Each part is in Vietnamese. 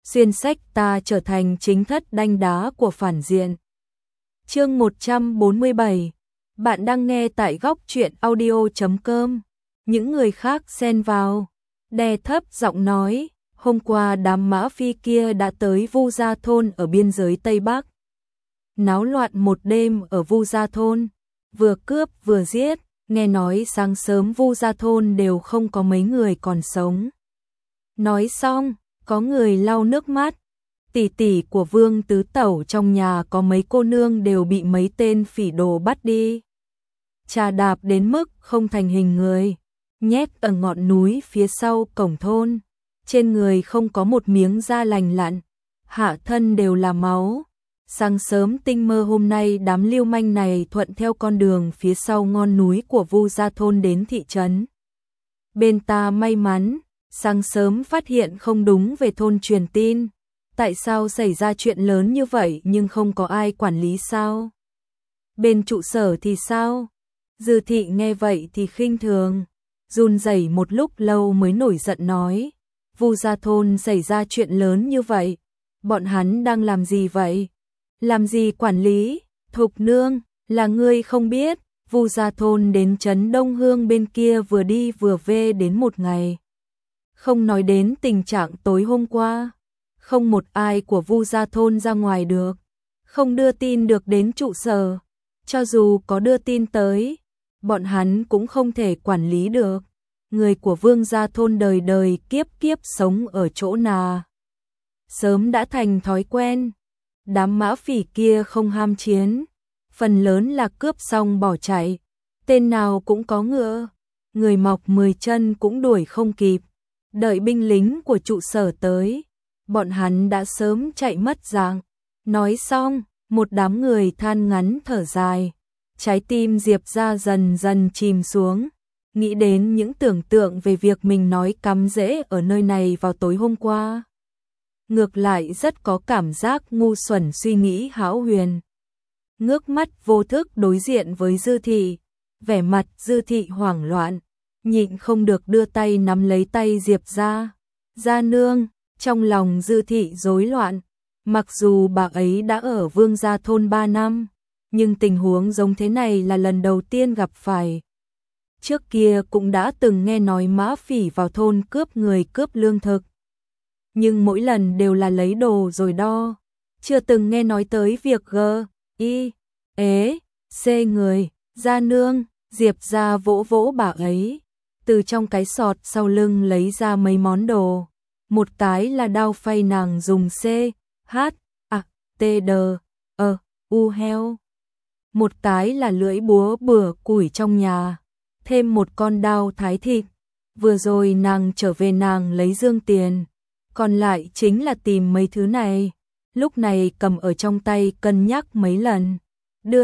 xuyên sách ta trở thành chính thất đanh đá của phản diện. Chương 147. Bạn đang nghe tại góc truyện audio.com. Những người khác xen vào, đè thấp giọng nói, hôm qua đám Mã Phi kia đã tới Vu Gia thôn ở biên giới Tây Bắc. Náo loạn một đêm ở Vu Gia thôn, vừa cướp vừa giết, nghe nói sáng sớm Vu Gia thôn đều không có mấy người còn sống. Nói xong, có người lau nước mắt, tỷ tỷ của Vương Tứ Tẩu trong nhà có mấy cô nương đều bị mấy tên phỉ đồ bắt đi. Trà đạp đến mức không thành hình người, nhét ở ngọn núi phía sau cổng thôn, trên người không có một miếng da lành lặn, hạ thân đều là máu. Sáng sớm tinh mơ hôm nay đám lưu manh này thuận theo con đường phía sau ngon núi của Vu Gia thôn đến thị trấn. Bên ta may mắn, sáng sớm phát hiện không đúng về thôn truyền tin. Tại sao xảy ra chuyện lớn như vậy nhưng không có ai quản lý sao? Bên trụ sở thì sao? Dư thị nghe vậy thì khinh thường, run rẩy một lúc lâu mới nổi giận nói, Vu Gia thôn xảy ra chuyện lớn như vậy, bọn hắn đang làm gì vậy? Làm gì quản lý? Thục nương, là ngươi không biết, Vu Gia thôn đến trấn Đông Hương bên kia vừa đi vừa về đến một ngày. Không nói đến tình trạng tối hôm qua, không một ai của Vu Gia thôn ra ngoài được, không đưa tin được đến trụ sở, cho dù có đưa tin tới, bọn hắn cũng không thể quản lý được. Người của Vương Gia thôn đời đời kiếp kiếp sống ở chỗ nào sớm đã thành thói quen. Đám Mã Phỉ kia không ham chiến, phần lớn là cướp xong bỏ chạy, tên nào cũng có ngựa, người mọc 10 chân cũng đuổi không kịp. Đợi binh lính của trụ sở tới, bọn hắn đã sớm chạy mất dạng. Nói xong, một đám người than ngắn thở dài, trái tim Diệp Gia dần dần chìm xuống, nghĩ đến những tưởng tượng về việc mình nói cắm rễ ở nơi này vào tối hôm qua. Ngược lại rất có cảm giác ngu xuẩn suy nghĩ hão huyền. Ngước mắt vô thức đối diện với Dư thị, vẻ mặt Dư thị hoảng loạn, nhịn không được đưa tay nắm lấy tay Diệp Gia. Gia nương, trong lòng Dư thị rối loạn, mặc dù bà ấy đã ở Vương Gia thôn 3 năm, nhưng tình huống giống thế này là lần đầu tiên gặp phải. Trước kia cũng đã từng nghe nói Mã Phỉ vào thôn cướp người cướp lương thực, nhưng mỗi lần đều là lấy đồ rồi đo, chưa từng nghe nói tới việc C người. Gia nương, Diệp Gia vỗ vỗ bà ấy, từ trong cái sọt sau lưng lấy ra mấy món đồ, một cái là đao phay nàng dùng heo, một cái là lưỡi búa bừa củi trong nhà, thêm một con dao thái thịt, vừa rồi nàng trở về nàng lấy dương tiền, còn lại chính là tìm mấy thứ này, lúc này cầm ở trong tay cân nhắc mấy lần, đưa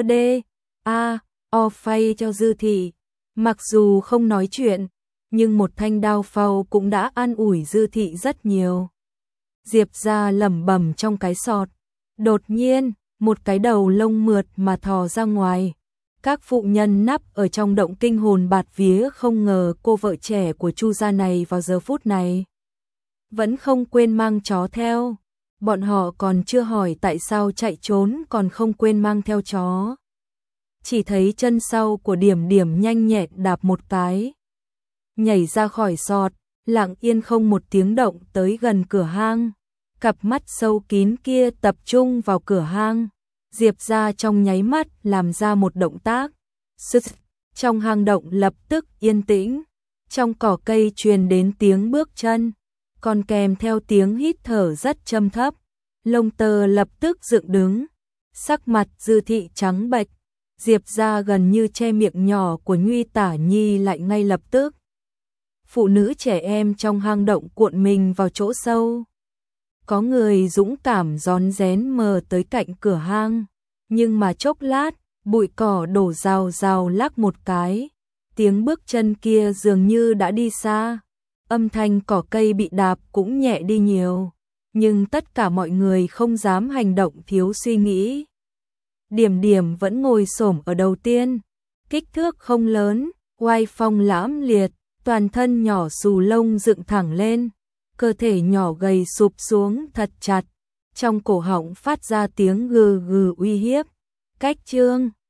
phay cho Dư thị, mặc dù không nói chuyện, nhưng một thanh đao phau cũng đã an ủi Dư thị rất nhiều. Diệp Gia lẩm bẩm trong cái sọt, đột nhiên, một cái đầu lông mượt mà thò ra ngoài. Các phụ nhân nắp ở trong động kinh hồn bạt vía, không ngờ cô vợ trẻ của Chu gia này vào giờ phút này vẫn không quên mang chó theo. Bọn họ còn chưa hỏi tại sao chạy trốn còn không quên mang theo chó. Chỉ thấy chân sau của Điểm Điểm nhanh nhẹn đạp một cái, nhảy ra khỏi sọt, lặng yên không một tiếng động tới gần cửa hang. Cặp mắt sâu kín kia tập trung vào cửa hang. Diệp Gia trong nháy mắt làm ra một động tác. Trong hang động lập tức yên tĩnh. Trong cỏ cây truyền đến tiếng bước chân, còn kèm theo tiếng hít thở rất trầm thấp. Lông tơ lập tức dựng đứng. Sắc mặt Dư thị trắng bệch. Diệp Gia gần như che miệng nhỏ của Nhuy Tả Nhi lại ngay lập tức. Phụ nữ trẻ em trong hang động cuộn mình vào chỗ sâu. Có người dũng cảm rón rén mờ tới cạnh cửa hang, nhưng mà chốc lát, bụi cỏ đổ rào rào lắc một cái, tiếng bước chân kia dường như đã đi xa, âm thanh cỏ cây bị đạp cũng nhẹ đi nhiều, nhưng tất cả mọi người không dám hành động thiếu suy nghĩ. Điểm Điểm vẫn ngồi xổm ở đầu tiên, kích thước không lớn, oai phong lãm liệt, toàn thân nhỏ xù lông dựng thẳng lên, cơ thể nhỏ gầy sụp xuống thật chặt, trong cổ họng phát ra tiếng gừ gừ uy hiếp. Cách chương